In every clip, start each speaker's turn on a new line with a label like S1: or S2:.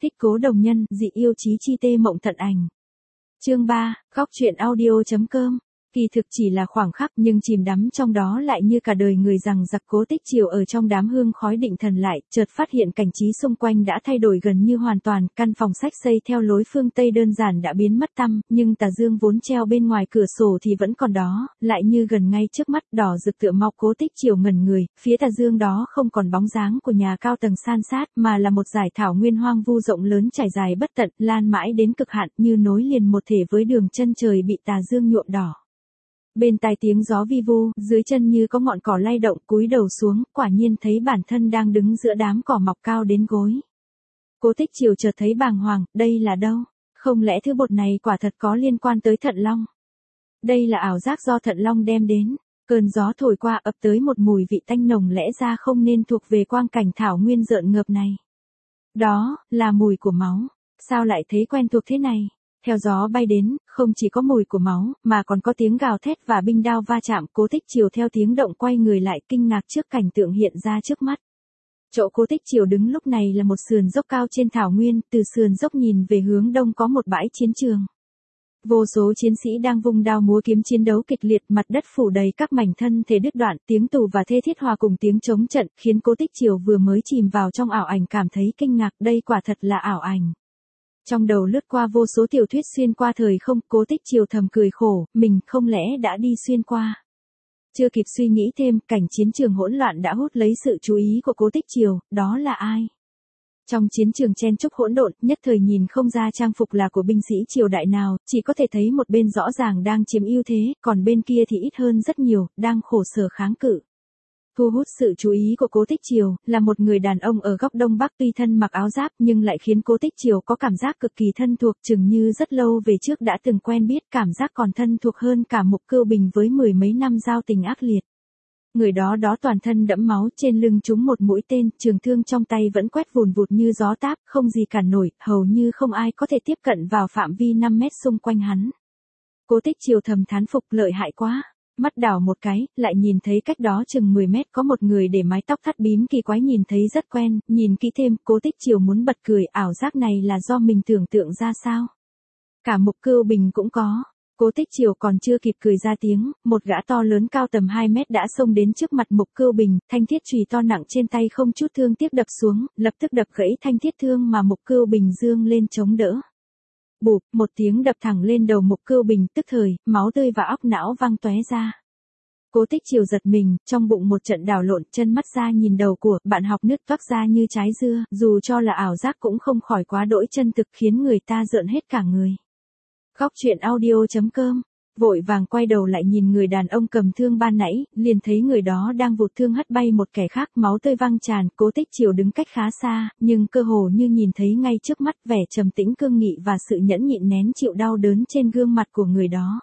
S1: Thích Cố Đồng Nhân, dị yêu chí chi tê mộng tận ảnh. Chương 3, góc truyện audio.com. Kỳ thực chỉ là khoảng khắc nhưng chìm đắm trong đó lại như cả đời người rằng giặc. Cố Tích Triều ở trong đám hương khói định thần lại, chợt phát hiện cảnh trí xung quanh đã thay đổi gần như hoàn toàn, căn phòng sách xây theo lối phương Tây đơn giản đã biến mất tăm, nhưng tà dương vốn treo bên ngoài cửa sổ thì vẫn còn đó, lại như gần ngay trước mắt, đỏ rực tựa mau. Cố Tích Triều ngẩn người, phía tà dương đó không còn bóng dáng của nhà cao tầng san sát, mà là một dải thảo nguyên hoang vu rộng lớn trải dài bất tận, lan mãi đến cực hạn, như nối liền một thể với đường chân trời bị tà dương nhuộm đỏ. Bên tai tiếng gió vi vu, dưới chân như có ngọn cỏ lay động, cúi đầu xuống, quả nhiên thấy bản thân đang đứng giữa đám cỏ mọc cao đến gối. Cố Tích Triều chợt thấy bàng hoàng, đây là đâu? Không lẽ thứ bột này quả thật có liên quan tới Thận Long? Đây là ảo giác do Thận Long đem đến. Cơn gió thổi qua ập tới một mùi vị tanh nồng lẽ ra không nên thuộc về quang cảnh thảo nguyên rợn ngợp này. Đó, là mùi của máu. Sao lại thấy quen thuộc thế này? Theo gió bay đến, không chỉ có mùi của máu, mà còn có tiếng gào thét và binh đao va chạm. Cố Tích Triều theo tiếng động quay người lại, kinh ngạc trước cảnh tượng hiện ra trước mắt. Chỗ Cố Tích Triều đứng lúc này là một sườn dốc cao trên thảo nguyên, từ sườn dốc nhìn về hướng đông có một bãi chiến trường. Vô số chiến sĩ đang vung đao múa kiếm chiến đấu kịch liệt, mặt đất phủ đầy các mảnh thân thể đứt đoạn, tiếng tù và thê thiết hòa cùng tiếng chống trận, khiến Cố Tích Triều vừa mới chìm vào trong ảo ảnh cảm thấy kinh ngạc, đây quả thật là ảo ảnh. Trong đầu lướt qua vô số tiểu thuyết xuyên qua thời không, Cố Tích Triều thầm cười khổ, mình không lẽ đã đi xuyên qua. Chưa kịp suy nghĩ thêm, cảnh chiến trường hỗn loạn đã hút lấy sự chú ý của Cố Tích Triều, đó là ai? Trong chiến trường chen chúc hỗn độn, nhất thời nhìn không ra trang phục là của binh sĩ triều đại nào, chỉ có thể thấy một bên rõ ràng đang chiếm ưu thế, còn bên kia thì ít hơn rất nhiều, đang khổ sở kháng cự. Thu hút sự chú ý của Cố Tích Triều, là một người đàn ông ở góc đông bắc tuy thân mặc áo giáp nhưng lại khiến Cố Tích Triều có cảm giác cực kỳ thân thuộc, chừng như rất lâu về trước đã từng quen biết, cảm giác còn thân thuộc hơn cả Mục Cưu Bình với mười mấy năm giao tình ác liệt. Người đó toàn thân đẫm máu, trên lưng trúng một mũi tên, trường thương trong tay vẫn quét vùn vụt như gió táp, không gì cản nổi, hầu như không ai có thể tiếp cận vào phạm vi 5 mét xung quanh hắn. Cố Tích Triều thầm thán phục, lợi hại quá. Mắt đảo một cái, lại nhìn thấy cách đó chừng 10 mét có một người để mái tóc thắt bím kỳ quái, nhìn thấy rất quen, nhìn kỹ thêm, Cố Tích Triều muốn bật cười, ảo giác này là do mình tưởng tượng ra sao? Cả Mục Cưu Bình cũng có. Cố Tích Triều còn chưa kịp cười ra tiếng, một gã to lớn cao tầm 2 mét đã xông đến trước mặt Mục Cưu Bình, thanh thiết chùy to nặng trên tay không chút thương tiếc đập xuống, lập tức đập gãy thanh thiết thương mà Mục Cưu Bình giương lên chống đỡ. Bụp, một tiếng đập thẳng lên đầu Mục Cưu Bình, tức thời, máu tươi và óc não văng tóe ra. Cố Tích Triều giật mình, trong bụng một trận đảo lộn, chân mắt ra nhìn đầu của bạn học nứt toác ra như trái dưa, dù cho là ảo giác cũng không khỏi quá đỗi chân thực, khiến người ta rợn hết cả người. Góc truyện audio.com. Vội vàng quay đầu lại nhìn người đàn ông cầm thương ban nãy, liền thấy người đó đang vụt thương hất bay một kẻ khác, máu tươi văng tràn. Cố Tích Triều đứng cách khá xa, nhưng cơ hồ như nhìn thấy ngay trước mắt vẻ trầm tĩnh cương nghị và sự nhẫn nhịn nén chịu đau đớn trên gương mặt của người đó.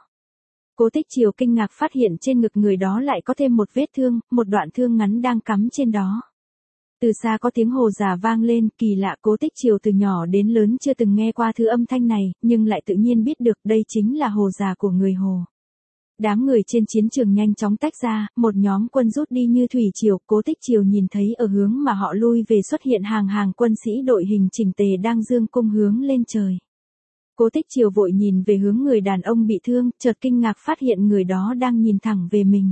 S1: Cố Tích Triều kinh ngạc phát hiện trên ngực người đó lại có thêm một vết thương, một đoạn thương ngắn đang cắm trên đó. Từ xa có tiếng hồ già vang lên, kỳ lạ, Cố Tích Triều từ nhỏ đến lớn chưa từng nghe qua thứ âm thanh này, nhưng lại tự nhiên biết được đây chính là hồ già của người Hồ. Đám người trên chiến trường nhanh chóng tách ra, một nhóm quân rút đi như thủy triều. Cố Tích Triều nhìn thấy ở hướng mà họ lui về xuất hiện hàng quân sĩ đội hình chỉnh tề đang giương cung hướng lên trời. Cố Tích Triều vội nhìn về hướng người đàn ông bị thương, chợt kinh ngạc phát hiện người đó đang nhìn thẳng về mình.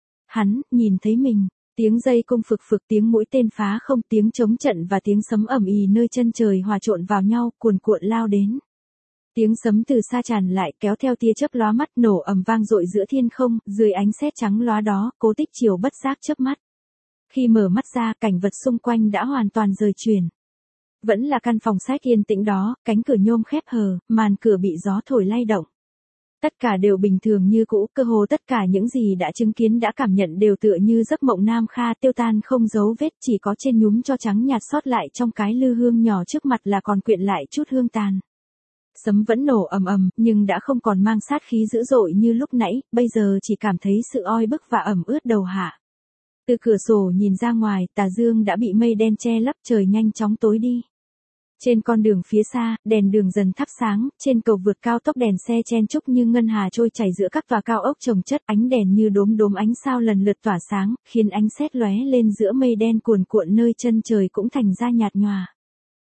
S1: Hắn nhìn thấy mình. Tiếng dây cung phực phực, tiếng mũi tên phá không, tiếng chống trận và tiếng sấm ầm ĩ nơi chân trời hòa trộn vào nhau, cuồn cuộn lao đến. Tiếng sấm từ xa tràn lại, kéo theo tia chớp lóa mắt, nổ ầm vang dội giữa thiên không, dưới ánh sét trắng lóa đó, Cố Tích Triều bất giác chớp mắt. Khi mở mắt ra, cảnh vật xung quanh đã hoàn toàn rời chuyển. Vẫn là căn phòng sách yên tĩnh đó, cánh cửa nhôm khép hờ, màn cửa bị gió thổi lay động. Tất cả đều bình thường như cũ, cơ hồ tất cả những gì đã chứng kiến đã cảm nhận đều tựa như giấc mộng Nam Kha, tiêu tan không dấu vết, chỉ có trên nhúm cho trắng nhạt sót lại trong cái lư hương nhỏ trước mặt là còn quyện lại chút hương tàn. Sấm vẫn nổ ầm ầm, nhưng đã không còn mang sát khí dữ dội như lúc nãy, bây giờ chỉ cảm thấy sự oi bức và ẩm ướt đầu hạ. Từ cửa sổ nhìn ra ngoài, tà dương đã bị mây đen che lấp, trời nhanh chóng tối đi. Trên con đường phía xa, đèn đường dần thắp sáng, trên cầu vượt cao tốc đèn xe chen chúc như ngân hà trôi chảy giữa các tòa cao ốc chồng chất, ánh đèn như đốm ánh sao lần lượt tỏa sáng, khiến ánh sét lóe lên giữa mây đen cuồn cuộn nơi chân trời cũng thành ra nhạt nhòa.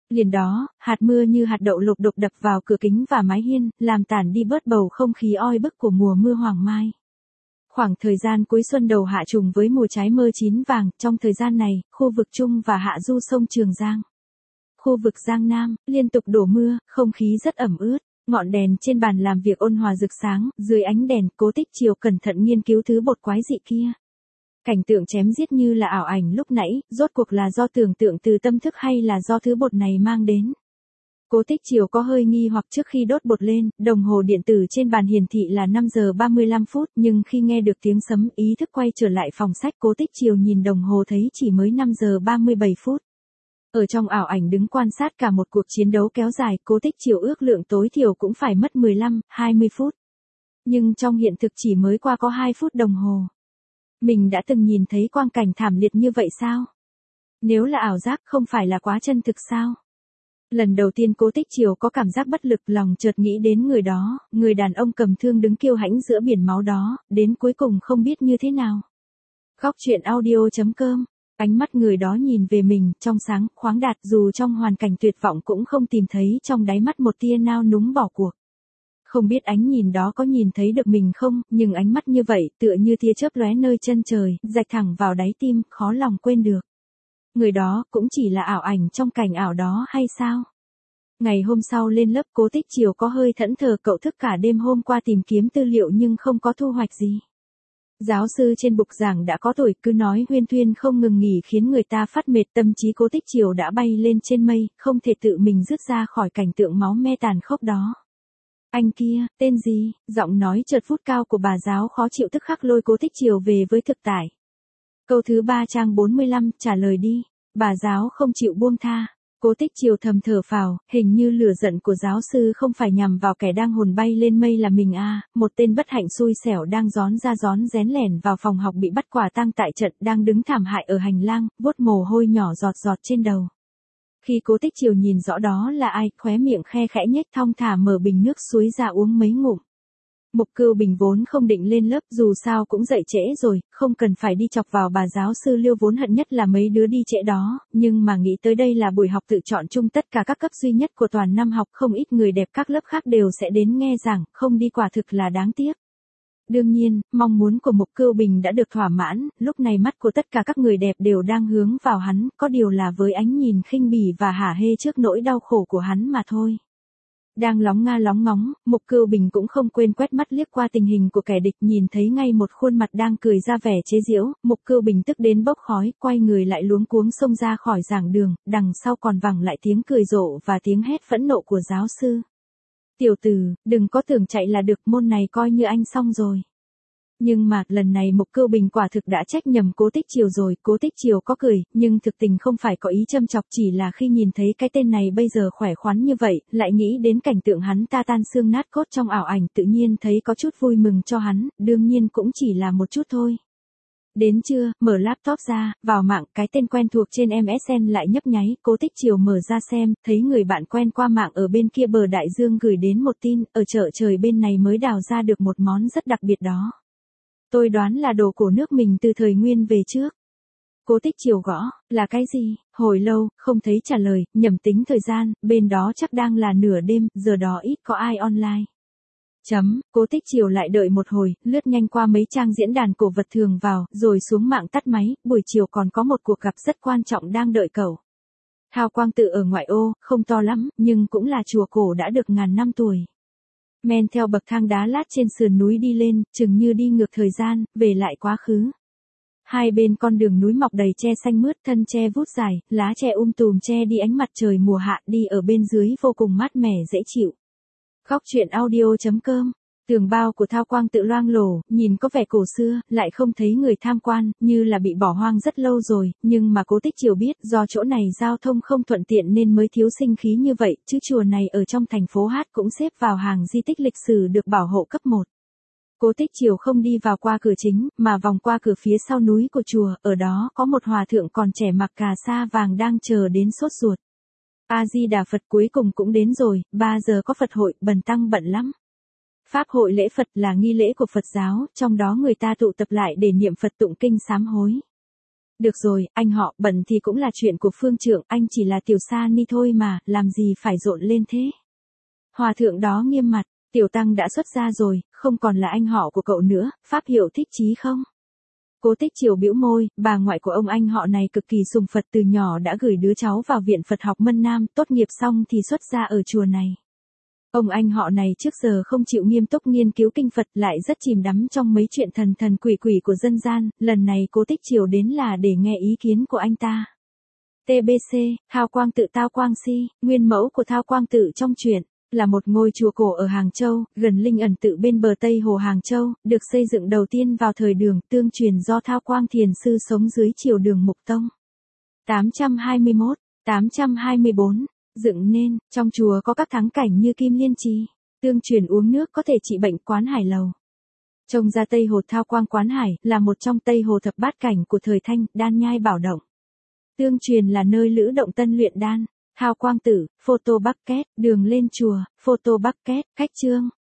S1: Liền đó, hạt mưa như hạt đậu lục đục đập vào cửa kính và mái hiên, làm tản đi bớt bầu không khí oi bức của mùa mưa hoàng mai. Khoảng thời gian cuối xuân đầu hạ trùng với mùa trái mơ chín vàng, trong thời gian này, khu vực Trung và hạ du sông Trường Giang, khu vực Giang Nam, liên tục đổ mưa, không khí rất ẩm ướt. Ngọn đèn trên bàn làm việc ôn hòa rực sáng, dưới ánh đèn, Cố Tích Chiều cẩn thận nghiên cứu thứ bột quái dị kia. Cảnh tượng chém giết như là ảo ảnh lúc nãy, rốt cuộc là do tưởng tượng từ tâm thức hay là do thứ bột này mang đến. Cố Tích Chiều có hơi nghi hoặc trước khi đốt bột lên, đồng hồ điện tử trên bàn hiển thị là 5 giờ 35 phút, nhưng khi nghe được tiếng sấm, ý thức quay trở lại phòng sách, Cố Tích Chiều nhìn đồng hồ thấy chỉ mới 5 giờ 37 phút. Ở trong ảo ảnh đứng quan sát cả một cuộc chiến đấu kéo dài, Cố Tích Chiều ước lượng tối thiểu cũng phải mất 15, 20 phút. Nhưng trong hiện thực chỉ mới qua có 2 phút đồng hồ. Mình đã từng nhìn thấy quang cảnh thảm liệt như vậy sao? Nếu là ảo giác không phải là quá chân thực sao? Lần đầu tiên Cố Tích Chiều có cảm giác bất lực, lòng chợt nghĩ đến người đó, người đàn ông cầm thương đứng kiêu hãnh giữa biển máu đó, đến cuối cùng không biết như thế nào. Góc truyện audio.com. Ánh mắt người đó nhìn về mình, trong sáng, khoáng đạt, dù trong hoàn cảnh tuyệt vọng cũng không tìm thấy trong đáy mắt một tia nao núng bỏ cuộc. Không biết ánh nhìn đó có nhìn thấy được mình không, nhưng ánh mắt như vậy, tựa như tia chớp lóe nơi chân trời, rạch thẳng vào đáy tim, khó lòng quên được. Người đó, cũng chỉ là ảo ảnh trong cảnh ảo đó hay sao? Ngày hôm sau lên lớp, Cố Tích Chiều có hơi thẫn thờ, cậu thức cả đêm hôm qua tìm kiếm tư liệu nhưng không có thu hoạch gì. Giáo sư trên bục giảng đã có tuổi, cứ nói huyên thuyên không ngừng nghỉ khiến người ta phát mệt, tâm trí Cố Tích Chiều đã bay lên trên mây, không thể tự mình dứt ra khỏi cảnh tượng máu me tàn khốc đó. Anh kia, tên gì? Giọng nói chợt vút cao của bà giáo khó chịu tức khắc lôi Cố Tích Chiều về với thực tại. Câu thứ 3 trang 45, trả lời đi. Bà giáo không chịu buông tha. Cố Tích Chiều thầm thở phào, hình như lửa giận của giáo sư không phải nhằm vào kẻ đang hồn bay lên mây là mình à, một tên bất hạnh xui xẻo đang rón ra rón rén lẻn vào phòng học bị bắt quả tang tại trận, đang đứng thảm hại ở hành lang, vuốt mồ hôi nhỏ giọt giọt trên đầu. Khi Cố Tích Chiều nhìn rõ đó là ai, khóe miệng khe khẽ nhếch, thong thả mở bình nước suối ra uống mấy ngụm. Mục Cưu Bình vốn không định lên lớp, dù sao cũng dậy trễ rồi, không cần phải đi chọc vào bà giáo sư Liêu, vốn hận nhất là mấy đứa đi trễ đó, nhưng mà nghĩ tới đây là buổi học tự chọn chung tất cả các cấp duy nhất của toàn năm học, không ít người đẹp các lớp khác đều sẽ đến nghe giảng, không đi quả thực là đáng tiếc. Đương nhiên, mong muốn của Mục Cưu Bình đã được thỏa mãn, lúc này mắt của tất cả các người đẹp đều đang hướng vào hắn, có điều là với ánh nhìn khinh bỉ và hả hê trước nỗi đau khổ của hắn mà thôi. Đang lóng nga lóng ngóng, Mục Cưu Bình cũng không quên quét mắt liếc qua tình hình của kẻ địch, nhìn thấy ngay một khuôn mặt đang cười ra vẻ chế giễu, Mục Cưu Bình tức đến bốc khói, quay người lại luống cuống xông ra khỏi giảng đường, đằng sau còn vẳng lại tiếng cười rộ và tiếng hét phẫn nộ của giáo sư. Tiểu tử, đừng có tưởng chạy là được, môn này coi như anh xong rồi. Nhưng mà, lần này Mục Cưu Bình quả thực đã trách nhầm Cố Tích Chiều rồi, Cố Tích Chiều có cười, nhưng thực tình không phải có ý châm chọc, chỉ là khi nhìn thấy cái tên này bây giờ khỏe khoắn như vậy, lại nghĩ đến cảnh tượng hắn ta tan xương nát cốt trong ảo ảnh, tự nhiên thấy có chút vui mừng cho hắn, đương nhiên cũng chỉ là một chút thôi. Đến trưa, mở laptop ra, vào mạng, cái tên quen thuộc trên MSN lại nhấp nháy, Cố Tích Chiều mở ra xem, thấy người bạn quen qua mạng ở bên kia bờ đại dương gửi đến một tin, ở chợ trời bên này mới đào ra được một món rất đặc biệt đó. Tôi đoán là đồ của nước mình từ thời Nguyên về trước. Cố Tích Chiều gõ, là cái gì? Hồi lâu, không thấy trả lời, nhẩm tính thời gian, bên đó chắc đang là nửa đêm, giờ đó ít có ai online. Cố Tích Chiều lại đợi một hồi, lướt nhanh qua mấy trang diễn đàn cổ vật thường vào, rồi xuống mạng tắt máy, buổi chiều còn có một cuộc gặp rất quan trọng đang đợi cậu. Thao Quang Tự ở ngoại ô, không to lắm, nhưng cũng là chùa cổ đã được ngàn năm tuổi. Men theo bậc thang đá lát trên sườn núi đi lên, chừng như đi ngược thời gian, về lại quá khứ. Hai bên con đường núi mọc đầy tre xanh mướt, thân tre vút dài, lá tre tùm che đi ánh mặt trời mùa hạ, đi ở bên dưới vô cùng mát mẻ dễ chịu. Góc truyện audio.com. Tường bao của Thao Quang Tự loang lổ, nhìn có vẻ cổ xưa, lại không thấy người tham quan, như là bị bỏ hoang rất lâu rồi, nhưng mà Cố Tích Chiều biết, do chỗ này giao thông không thuận tiện nên mới thiếu sinh khí như vậy, chứ chùa này ở trong thành phố Hát cũng xếp vào hàng di tích lịch sử được bảo hộ cấp 1. Cố Tích Chiều không đi vào qua cửa chính, mà vòng qua cửa phía sau núi của chùa, ở đó có một hòa thượng còn trẻ mặc cà sa vàng đang chờ đến sốt ruột. A-di-đà Phật, cuối cùng cũng đến rồi, 3 giờ có Phật hội, bần tăng bận lắm. Pháp hội lễ Phật là nghi lễ của Phật giáo, trong đó người ta tụ tập lại để niệm Phật tụng kinh sám hối. Được rồi, anh họ, bận thì cũng là chuyện của phương trượng, anh chỉ là tiểu sa ni thôi mà, làm gì phải rộn lên thế. Hòa thượng đó nghiêm mặt, tiểu tăng đã xuất gia rồi, không còn là anh họ của cậu nữa, pháp hiệu thích chí không? Cố Tích Triều bĩu môi, bà ngoại của ông anh họ này cực kỳ sùng Phật, từ nhỏ đã gửi đứa cháu vào viện Phật học Mân Nam, tốt nghiệp xong thì xuất gia ở chùa này. Ông anh họ này trước giờ không chịu nghiêm túc nghiên cứu kinh Phật, lại rất chìm đắm trong mấy chuyện thần thần quỷ quỷ của dân gian, lần này Cố Tích Triều đến là để nghe ý kiến của anh ta. TBC, Thao Quang Tự Thao Quang Si, nguyên mẫu của Thao Quang Tự trong truyện, là một ngôi chùa cổ ở Hàng Châu, gần Linh Ẩn Tự bên bờ Tây Hồ Hàng Châu, được xây dựng đầu tiên vào thời Đường, tương truyền do Thao Quang Thiền Sư sống dưới triều Đường Mục Tông. 824, dựng nên, trong chùa có các thắng cảnh như Kim Liên Trì, tương truyền uống nước có thể trị bệnh Quán Hải Lầu. Trông ra Tây Hồ Thao Quang Quán Hải, là một trong Tây Hồ thập bát cảnh của thời Thanh, Đan Nhai Bảo Động. Tương truyền là nơi Lữ Động Tân luyện đan. Thao Quang Tự, photo bucket, đường lên chùa, photo bucket, khách trương.